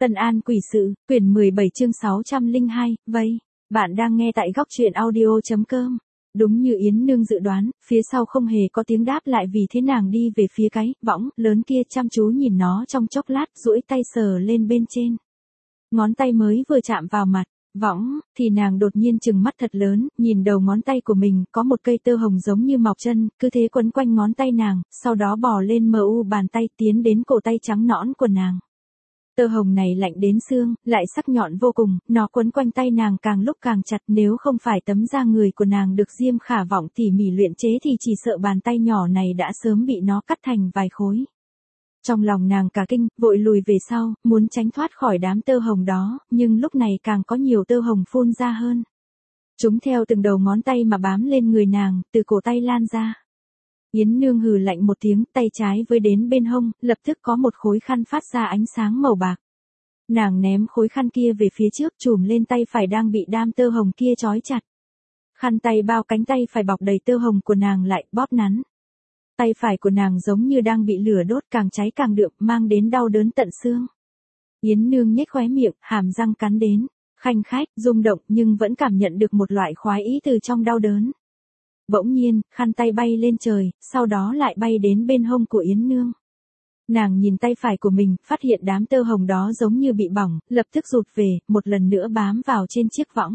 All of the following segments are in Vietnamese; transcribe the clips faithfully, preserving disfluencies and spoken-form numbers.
Tân An quỷ sự, quyển mười bảy chương sáu trăm lẻ hai, vây. Bạn đang nghe tại góc truyện audio chấm com. Đúng như Yến Nương dự đoán, phía sau không hề có tiếng đáp lại, vì thế nàng đi về phía cái võng lớn kia, chăm chú nhìn nó trong chốc lát, duỗi tay sờ lên bên trên. Ngón tay mới vừa chạm vào mặt võng, thì nàng đột nhiên trừng mắt thật lớn, nhìn đầu ngón tay của mình, có một cây tơ hồng giống như mọc chân, cứ thế quấn quanh ngón tay nàng, sau đó bò lên mờ u bàn tay, tiến đến cổ tay trắng nõn của nàng. Tơ hồng này lạnh đến xương, lại sắc nhọn vô cùng, nó quấn quanh tay nàng càng lúc càng chặt, nếu không phải tấm da người của nàng được Diêm Khả Vọng tỉ mỉ luyện chế thì chỉ sợ bàn tay nhỏ này đã sớm bị nó cắt thành vài khối. Trong lòng nàng cả kinh, vội lùi về sau, muốn tránh thoát khỏi đám tơ hồng đó, nhưng lúc này càng có nhiều tơ hồng phun ra hơn. Chúng theo từng đầu ngón tay mà bám lên người nàng, từ cổ tay lan ra. Yến Nương hừ lạnh một tiếng, tay trái với đến bên hông, lập tức có một khối khăn phát ra ánh sáng màu bạc. Nàng ném khối khăn kia về phía trước, chùm lên tay phải đang bị đám tơ hồng kia trói chặt. Khăn tay bao cánh tay phải bọc đầy tơ hồng của nàng lại, bóp nắn. Tay phải của nàng giống như đang bị lửa đốt, càng cháy càng đượm, mang đến đau đớn tận xương. Yến Nương nhếch khóe miệng, hàm răng cắn đến, khanh khách, rung động, nhưng vẫn cảm nhận được một loại khoái ý từ trong đau đớn. Bỗng nhiên, khăn tay bay lên trời, sau đó lại bay đến bên hông của Yến Nương. Nàng nhìn tay phải của mình, phát hiện đám tơ hồng đó giống như bị bỏng, lập tức rụt về, một lần nữa bám vào trên chiếc võng.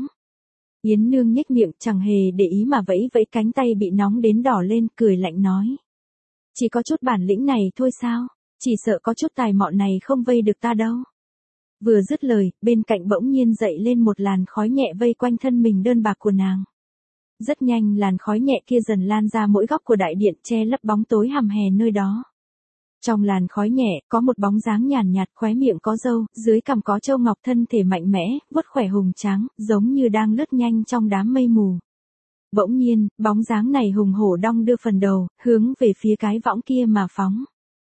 Yến Nương nhếch miệng, chẳng hề để ý mà vẫy vẫy cánh tay bị nóng đến đỏ lên, cười lạnh nói. Chỉ có chút bản lĩnh này thôi sao, chỉ sợ có chút tài mọn này không vây được ta đâu. Vừa dứt lời, bên cạnh bỗng nhiên dậy lên một làn khói nhẹ vây quanh thân mình đơn bạc của nàng. Rất nhanh làn khói nhẹ kia dần lan ra mỗi góc của đại điện, che lấp bóng tối hầm hè nơi đó. Trong làn khói nhẹ, có một bóng dáng nhàn nhạt, khóe miệng có râu, dưới cằm có châu ngọc, thân thể mạnh mẽ, vuốt khỏe hùng tráng, giống như đang lướt nhanh trong đám mây mù. Bỗng nhiên, bóng dáng này hùng hổ đong đưa phần đầu, hướng về phía cái võng kia mà phóng.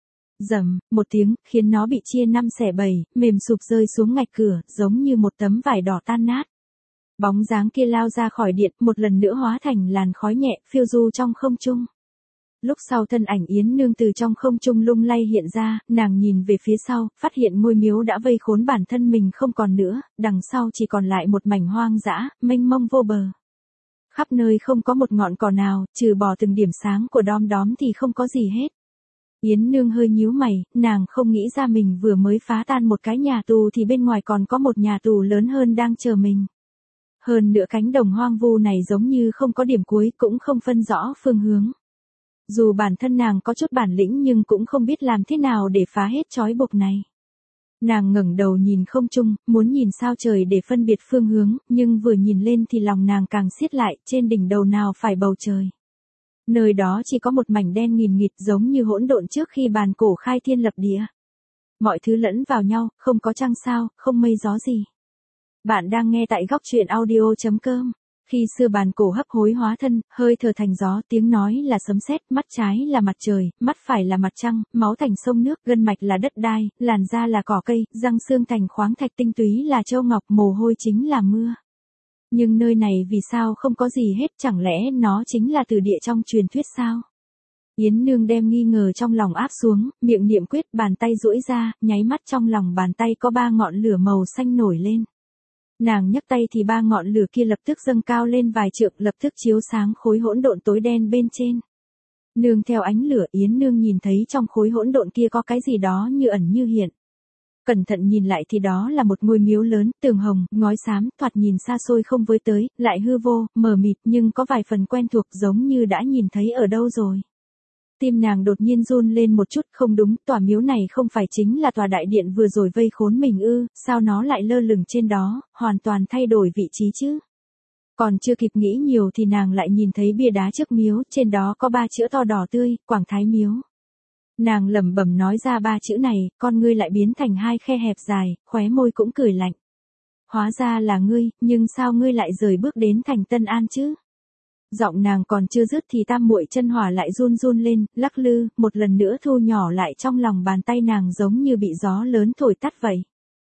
Rầm, một tiếng, khiến nó bị chia năm xẻ bảy, mềm sụp rơi xuống ngạch cửa, giống như một tấm vải đỏ tan nát. Bóng dáng kia lao ra khỏi điện, một lần nữa hóa thành làn khói nhẹ, phiêu du trong không trung. Lúc sau thân ảnh Yến Nương từ trong không trung lung lay hiện ra, nàng nhìn về phía sau, phát hiện ngôi miếu đã vây khốn bản thân mình không còn nữa, đằng sau chỉ còn lại một mảnh hoang dã, mênh mông vô bờ. Khắp nơi không có một ngọn cỏ nào, trừ bỏ từng điểm sáng của đom đóm thì không có gì hết. Yến Nương hơi nhíu mày, nàng không nghĩ ra mình vừa mới phá tan một cái nhà tù thì bên ngoài còn có một nhà tù lớn hơn đang chờ mình. Hơn nữa cánh đồng hoang vu này giống như không có điểm cuối, cũng không phân rõ phương hướng. Dù bản thân nàng có chút bản lĩnh nhưng cũng không biết làm thế nào để phá hết trói buộc này. Nàng ngẩng đầu nhìn không trung, muốn nhìn sao trời để phân biệt phương hướng, nhưng vừa nhìn lên thì lòng nàng càng siết lại, trên đỉnh đầu nào phải bầu trời. Nơi đó chỉ có một mảnh đen nghìn nghịt, giống như hỗn độn trước khi bàn cổ khai thiên lập địa. Mọi thứ lẫn vào nhau, không có trăng sao, không mây gió gì. Bạn đang nghe tại góc truyện audio chấm com. Khi xưa bàn cổ hấp hối hóa thân, hơi thở thành gió, tiếng nói là sấm sét, mắt trái là mặt trời, mắt phải là mặt trăng, máu thành sông nước, gân mạch là đất đai, làn da là cỏ cây, răng xương thành khoáng thạch, tinh túy là châu ngọc, mồ hôi chính là mưa. Nhưng nơi này vì sao không có gì hết, chẳng lẽ nó chính là từ địa trong truyền thuyết sao? Yến Nương đem nghi ngờ trong lòng áp xuống, miệng niệm quyết, bàn tay duỗi ra, nháy mắt trong lòng bàn tay có ba ngọn lửa màu xanh nổi lên. Nàng nhấc tay thì ba ngọn lửa kia lập tức dâng cao lên vài trượng, lập tức chiếu sáng khối hỗn độn tối đen bên trên. Nương theo ánh lửa, Yến Nương nhìn thấy trong khối hỗn độn kia có cái gì đó như ẩn như hiện. Cẩn thận nhìn lại thì đó là một ngôi miếu lớn, tường hồng, ngói xám, thoạt nhìn xa xôi không với tới, lại hư vô, mờ mịt, nhưng có vài phần quen thuộc, giống như đã nhìn thấy ở đâu rồi. Tim nàng đột nhiên run lên một chút, không đúng, tòa miếu này không phải chính là tòa đại điện vừa rồi vây khốn mình ư, sao nó lại lơ lửng trên đó, hoàn toàn thay đổi vị trí chứ. Còn chưa kịp nghĩ nhiều thì nàng lại nhìn thấy bia đá trước miếu, trên đó có ba chữ to đỏ tươi, Quảng Thái Miếu. Nàng lẩm bẩm nói ra ba chữ này, con ngươi lại biến thành hai khe hẹp dài, khóe môi cũng cười lạnh. Hóa ra là ngươi, nhưng sao ngươi lại rời bước đến thành Tân An chứ? Giọng nàng còn chưa dứt thì tam muội chân hỏa lại run run lên, lắc lư, một lần nữa thu nhỏ lại trong lòng bàn tay nàng, giống như bị gió lớn thổi tắt vậy.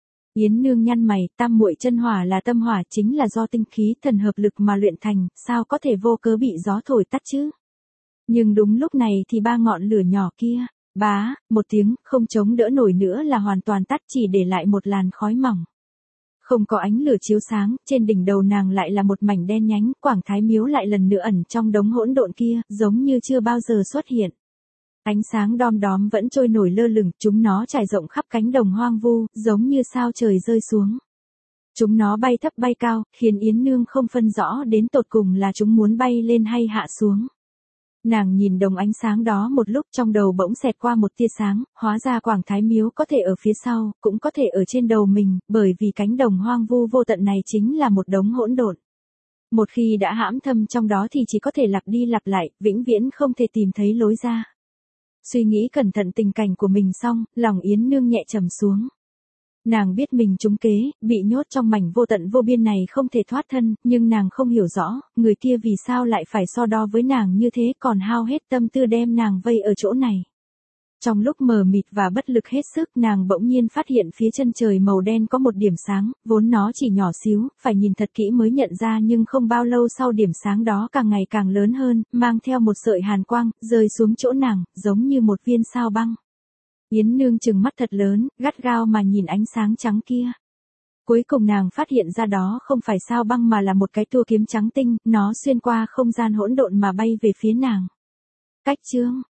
Yến Nương nhăn mày, tam muội chân hỏa là tâm hỏa, chính là do tinh khí thần hợp lực mà luyện thành, sao có thể vô cớ bị gió thổi tắt chứ? Nhưng đúng lúc này thì ba ngọn lửa nhỏ kia, Bá, một tiếng, không chống đỡ nổi nữa là hoàn toàn tắt, chỉ để lại một làn khói mỏng. Không có ánh lửa chiếu sáng, trên đỉnh đầu nàng lại là một mảnh đen nhánh, Quảng Thái Miếu lại lần nữa ẩn trong đống hỗn độn kia, giống như chưa bao giờ xuất hiện. Ánh sáng đom đóm vẫn trôi nổi lơ lửng, chúng nó trải rộng khắp cánh đồng hoang vu, giống như sao trời rơi xuống. Chúng nó bay thấp bay cao, khiến Yến Nương không phân rõ đến tột cùng là chúng muốn bay lên hay hạ xuống. Nàng nhìn đồng ánh sáng đó một lúc, trong đầu bỗng xẹt qua một tia sáng, hóa ra Quảng Thái Miếu có thể ở phía sau, cũng có thể ở trên đầu mình, bởi vì cánh đồng hoang vu vô tận này chính là một đống hỗn độn. Một khi đã hãm thâm trong đó thì chỉ có thể lặp đi lặp lại, vĩnh viễn không thể tìm thấy lối ra. Suy nghĩ cẩn thận tình cảnh của mình xong, lòng Yến Nương nhẹ trầm xuống. Nàng biết mình trúng kế, bị nhốt trong mảnh vô tận vô biên này không thể thoát thân, nhưng nàng không hiểu rõ, người kia vì sao lại phải so đo với nàng như thế, còn hao hết tâm tư đem nàng vây ở chỗ này. Trong lúc mờ mịt và bất lực hết sức, nàng bỗng nhiên phát hiện phía chân trời màu đen có một điểm sáng, vốn nó chỉ nhỏ xíu, phải nhìn thật kỹ mới nhận ra, nhưng không bao lâu sau điểm sáng đó càng ngày càng lớn hơn, mang theo một sợi hàn quang, rơi xuống chỗ nàng, giống như một viên sao băng. Yến Nương trừng mắt thật lớn, gắt gao mà nhìn ánh sáng trắng kia. Cuối cùng nàng phát hiện ra đó không phải sao băng mà là một cái tua kiếm trắng tinh, nó xuyên qua không gian hỗn độn mà bay về phía nàng. Cách chương